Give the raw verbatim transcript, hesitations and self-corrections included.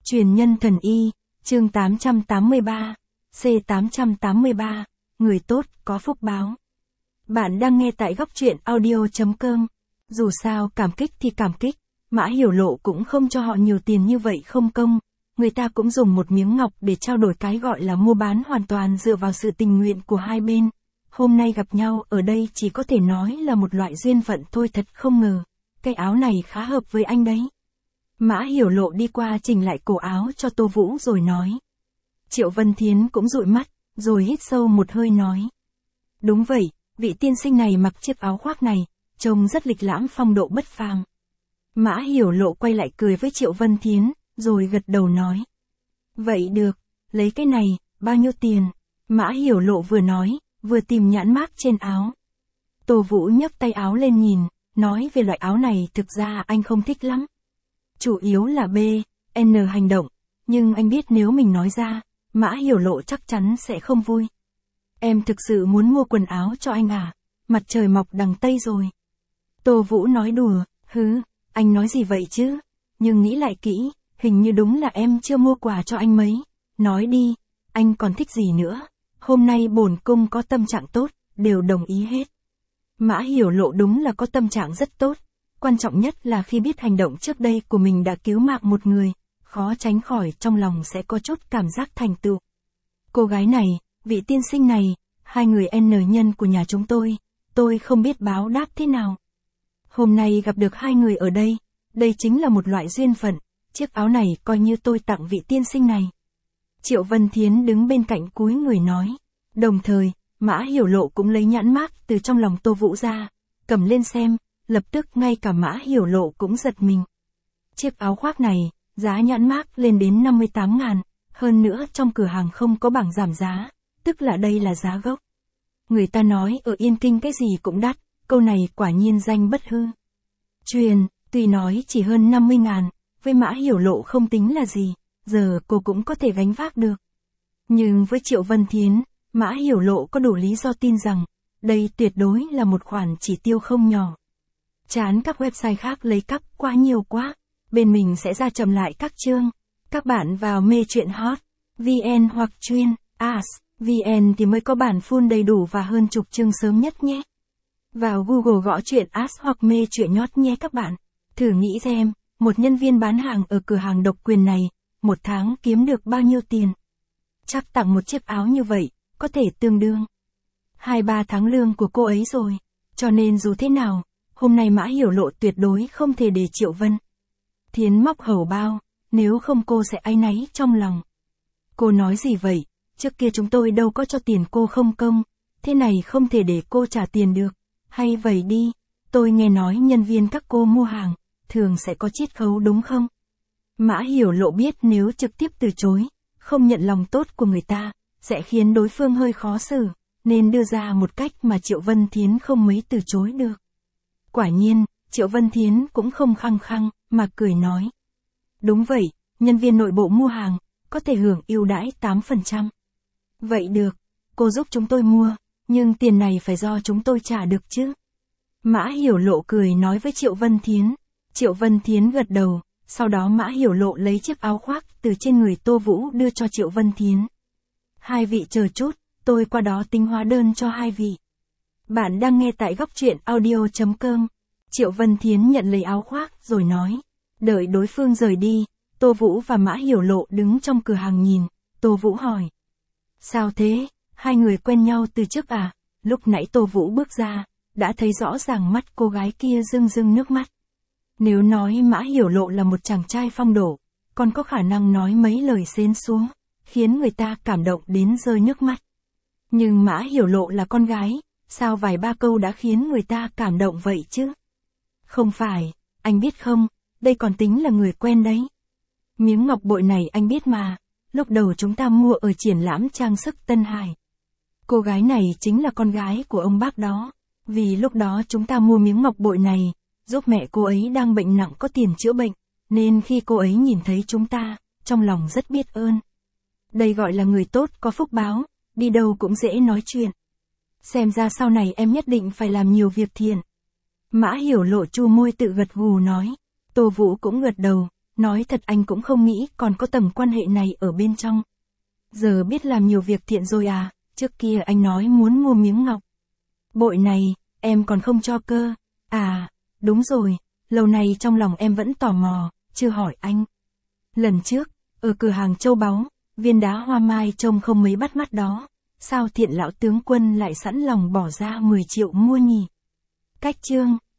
Truyền nhân thần y, chương tám trăm tám mươi ba, C tám trăm tám mươi ba, người tốt, có phúc báo. Bạn đang nghe tại góc truyện audio chấm com. Dù sao cảm kích thì cảm kích, Mã Hiểu Lộ cũng không cho họ nhiều tiền như vậy không công. Người ta cũng dùng một miếng ngọc để trao đổi cái gọi là mua bán hoàn toàn dựa vào sự tình nguyện của hai bên. Hôm nay gặp nhau ở đây chỉ có thể nói là một loại duyên phận thôi, thật không ngờ. Cái áo này khá hợp với anh đấy. Mã Hiểu Lộ đi qua chỉnh lại cổ áo cho Tô Vũ rồi nói. Triệu Vân Thiến cũng dụi mắt, rồi hít sâu một hơi nói. Đúng vậy, vị tiên sinh này mặc chiếc áo khoác này, trông rất lịch lãm phong độ bất phàm. Mã Hiểu Lộ quay lại cười với Triệu Vân Thiến, rồi gật đầu nói. Vậy được, lấy cái này, bao nhiêu tiền? Mã Hiểu Lộ vừa nói, vừa tìm nhãn mác trên áo. Tô Vũ nhấc tay áo lên nhìn, nói về loại áo này thực ra anh không thích lắm. Chủ yếu là B, N hành động, nhưng anh biết nếu mình nói ra, Mã Hiểu Lộ chắc chắn sẽ không vui. Em thực sự muốn mua quần áo cho anh à? Mặt trời mọc đằng Tây rồi. Tô Vũ nói đùa, hứ, anh nói gì vậy chứ? Nhưng nghĩ lại kỹ, hình như đúng là em chưa mua quà cho anh mấy. Nói đi, anh còn thích gì nữa? Hôm nay bổn cung có tâm trạng tốt, đều đồng ý hết. Mã Hiểu Lộ đúng là có tâm trạng rất tốt. Quan trọng nhất là khi biết hành động trước đây của mình đã cứu mạng một người, khó tránh khỏi trong lòng sẽ có chút cảm giác thành tựu. Cô gái này, vị tiên sinh này, hai người N nhân của nhà chúng tôi, tôi không biết báo đáp thế nào. Hôm nay gặp được hai người ở đây, đây chính là một loại duyên phận, chiếc áo này coi như tôi tặng vị tiên sinh này. Triệu Vân Thiến đứng bên cạnh cúi người nói, đồng thời, Mã Hiểu Lộ cũng lấy nhãn mác từ trong lòng Tô Vũ ra, cầm lên xem. Lập tức ngay cả Mã Hiểu Lộ cũng giật mình. Chiếc áo khoác này, giá nhãn mác lên đến năm mươi tám ngàn, hơn nữa trong cửa hàng không có bảng giảm giá, tức là đây là giá gốc. Người ta nói ở Yên Kinh cái gì cũng đắt, câu này quả nhiên danh bất hư truyền, tuy nói chỉ hơn năm mươi ngàn, với Mã Hiểu Lộ không tính là gì, giờ cô cũng có thể gánh vác được. Nhưng với Triệu Vân Thiến, Mã Hiểu Lộ có đủ lý do tin rằng, đây tuyệt đối là một khoản chỉ tiêu không nhỏ. Chán các website khác lấy cắp quá nhiều quá, bên mình sẽ ra chậm lại các chương. Các bạn vào mê truyện hot, vn hoặc chuyên, as, vn thì mới có bản full đầy đủ và hơn chục chương sớm nhất nhé. Vào Google gõ truyện as hoặc mê truyện nhót nhé các bạn. Thử nghĩ xem, một nhân viên bán hàng ở cửa hàng độc quyền này, một tháng kiếm được bao nhiêu tiền. Chắc tặng một chiếc áo như vậy, có thể tương đương hai ba tháng lương của cô ấy rồi. Cho nên dù thế nào, hôm nay Mã Hiểu Lộ tuyệt đối không thể để Triệu Vân Thiến móc hầu bao, nếu không cô sẽ áy náy trong lòng. Cô nói gì vậy, trước kia chúng tôi đâu có cho tiền cô không công, thế này không thể để cô trả tiền được, hay vậy đi, tôi nghe nói nhân viên các cô mua hàng, thường sẽ có chiết khấu đúng không? Mã Hiểu Lộ biết nếu trực tiếp từ chối, không nhận lòng tốt của người ta, sẽ khiến đối phương hơi khó xử, nên đưa ra một cách mà Triệu Vân Thiến không mấy từ chối được. Quả nhiên, Triệu Vân Thiến cũng không khăng khăng, mà cười nói. Đúng vậy, nhân viên nội bộ mua hàng, có thể hưởng ưu đãi tám phần trăm. Vậy được, cô giúp chúng tôi mua, nhưng tiền này phải do chúng tôi trả được chứ. Mã Hiểu Lộ cười nói với Triệu Vân Thiến. Triệu Vân Thiến gật đầu, sau đó Mã Hiểu Lộ lấy chiếc áo khoác từ trên người Tô Vũ đưa cho Triệu Vân Thiến. Hai vị chờ chút, tôi qua đó tính hóa đơn cho hai vị. Bạn đang nghe tại góc truyện audio chấm com. Triệu Vân Thiến nhận lấy áo khoác rồi nói. Đợi đối phương rời đi, Tô Vũ và Mã Hiểu Lộ đứng trong cửa hàng nhìn. Tô Vũ hỏi. Sao thế, hai người quen nhau từ trước à? Lúc nãy Tô Vũ bước ra, đã thấy rõ ràng mắt cô gái kia rưng rưng nước mắt. Nếu nói Mã Hiểu Lộ là một chàng trai phong độ, còn có khả năng nói mấy lời xến xuống, khiến người ta cảm động đến rơi nước mắt. Nhưng Mã Hiểu Lộ là con gái, sao vài ba câu đã khiến người ta cảm động vậy chứ? Không phải, anh biết không, đây còn tính là người quen đấy. Miếng ngọc bội này anh biết mà, lúc đầu chúng ta mua ở triển lãm trang sức Tân Hải. Cô gái này chính là con gái của ông bác đó, vì lúc đó chúng ta mua miếng ngọc bội này, giúp mẹ cô ấy đang bệnh nặng có tiền chữa bệnh, nên khi cô ấy nhìn thấy chúng ta, trong lòng rất biết ơn. Đây gọi là người tốt có phúc báo, đi đâu cũng dễ nói chuyện. Xem ra sau này em nhất định phải làm nhiều việc thiện. Mã Hiểu Lộ chu môi tự gật gù nói. Tô Vũ cũng gật đầu, Nói thật anh cũng không nghĩ còn có tầng quan hệ này ở bên trong. Giờ biết làm nhiều việc thiện rồi à, trước kia anh nói muốn mua miếng ngọc bội này, em còn không cho cơ. À, đúng rồi, lâu nay trong lòng em vẫn tò mò, chưa hỏi anh. Lần trước, ở cửa hàng châu báu, viên đá hoa mai trông không mấy bắt mắt đó, sao Thiện lão tướng quân lại sẵn lòng bỏ ra mười triệu mua nhỉ? Cách chương